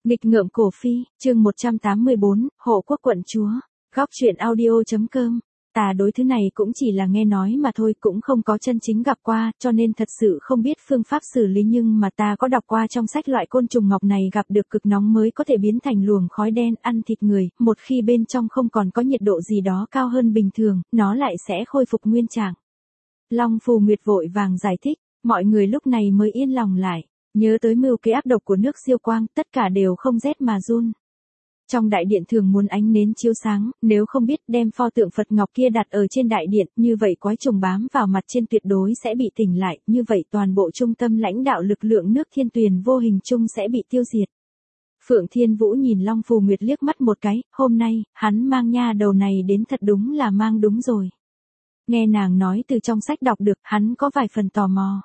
Nghịch ngợm cổ phi, chương 184, hộ quốc quận chúa. Góc truyện audio.com. Ta đối thứ này cũng chỉ là nghe nói mà thôi, cũng không có chân chính gặp qua, cho nên thật sự không biết phương pháp xử lý, nhưng mà ta có đọc qua trong sách loại côn trùng ngọc này gặp được cực nóng mới có thể biến thành luồng khói đen ăn thịt người, một khi bên trong không còn có nhiệt độ gì đó cao hơn bình thường, nó lại sẽ khôi phục nguyên trạng. Long Phù Nguyệt vội vàng giải thích, mọi người lúc này mới yên lòng lại. Nhớ tới mưu kế ác độc của nước Siêu Quang, tất cả đều không rét mà run. Trong đại điện thường muốn ánh nến chiếu sáng, nếu không biết đem pho tượng Phật Ngọc kia đặt ở trên đại điện, như vậy quái trùng bám vào mặt trên tuyệt đối sẽ bị tỉnh lại, như vậy toàn bộ trung tâm lãnh đạo lực lượng nước Thiên Tuyền vô hình chung sẽ bị tiêu diệt. Phượng Thiên Vũ nhìn Long Phù Nguyệt liếc mắt một cái, hôm nay, hắn mang nha đầu này đến thật đúng là mang đúng rồi. Nghe nàng nói từ trong sách đọc được, hắn có vài phần tò mò.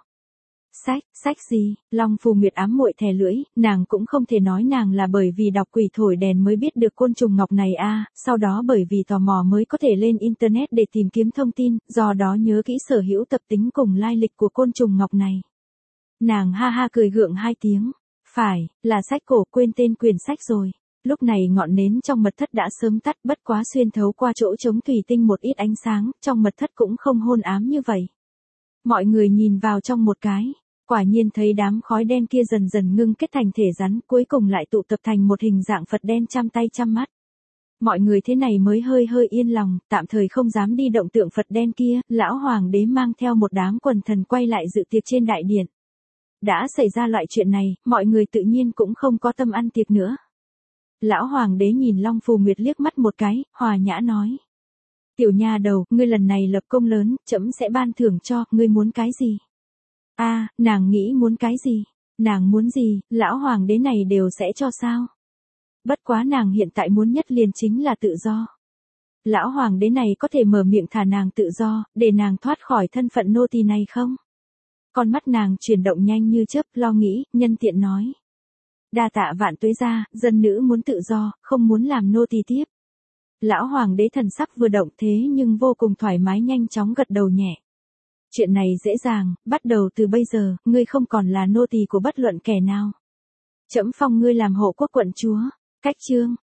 Sách gì? Long Phù Nguyệt ám muội thè lưỡi, nàng cũng không thể nói nàng là bởi vì đọc Quỷ Thổi Đèn mới biết được côn trùng ngọc này sau đó bởi vì tò mò mới có thể lên internet để tìm kiếm thông tin, do đó nhớ kỹ sở hữu tập tính cùng lai lịch của côn trùng ngọc này. Nàng ha ha cười gượng hai tiếng, phải, là sách cổ, quên tên quyển sách rồi. Lúc này ngọn nến trong mật thất đã sớm tắt, bất quá xuyên thấu qua chỗ trống thủy tinh một ít ánh sáng, trong mật thất cũng không hôn ám như vậy. Mọi người nhìn vào trong một cái. Quả nhiên thấy đám khói đen kia dần dần ngưng kết thành thể rắn, cuối cùng lại tụ tập thành một hình dạng Phật đen trăm tay trăm mắt. Mọi người thế này mới hơi yên lòng, tạm thời không dám đi động tượng Phật đen kia, lão hoàng đế mang theo một đám quần thần quay lại dự tiệc trên đại điện. Đã xảy ra loại chuyện này, mọi người tự nhiên cũng không có tâm ăn tiệc nữa. Lão hoàng đế nhìn Long Phù Nguyệt liếc mắt một cái, hòa nhã nói. Tiểu nha đầu, ngươi lần này lập công lớn, trẫm sẽ ban thưởng cho, ngươi muốn cái gì? Nàng nghĩ muốn cái gì? Nàng muốn gì, lão hoàng đế này đều sẽ cho sao? Bất quá nàng hiện tại muốn nhất liền chính là tự do. Lão hoàng đế này có thể mở miệng thả nàng tự do, để nàng thoát khỏi thân phận nô tỳ này không? Con mắt nàng chuyển động nhanh như chớp, lo nghĩ, nhân tiện nói. Đa tạ vạn tuế gia, dân nữ muốn tự do, không muốn làm nô tỳ tiếp. Lão hoàng đế thần sắc vừa động thế nhưng vô cùng thoải mái, nhanh chóng gật đầu nhẹ. Chuyện này dễ dàng, bắt đầu từ bây giờ, ngươi không còn là nô tỳ của bất luận kẻ nào. Trẫm phong ngươi làm hộ quốc quận chúa. Cách chương,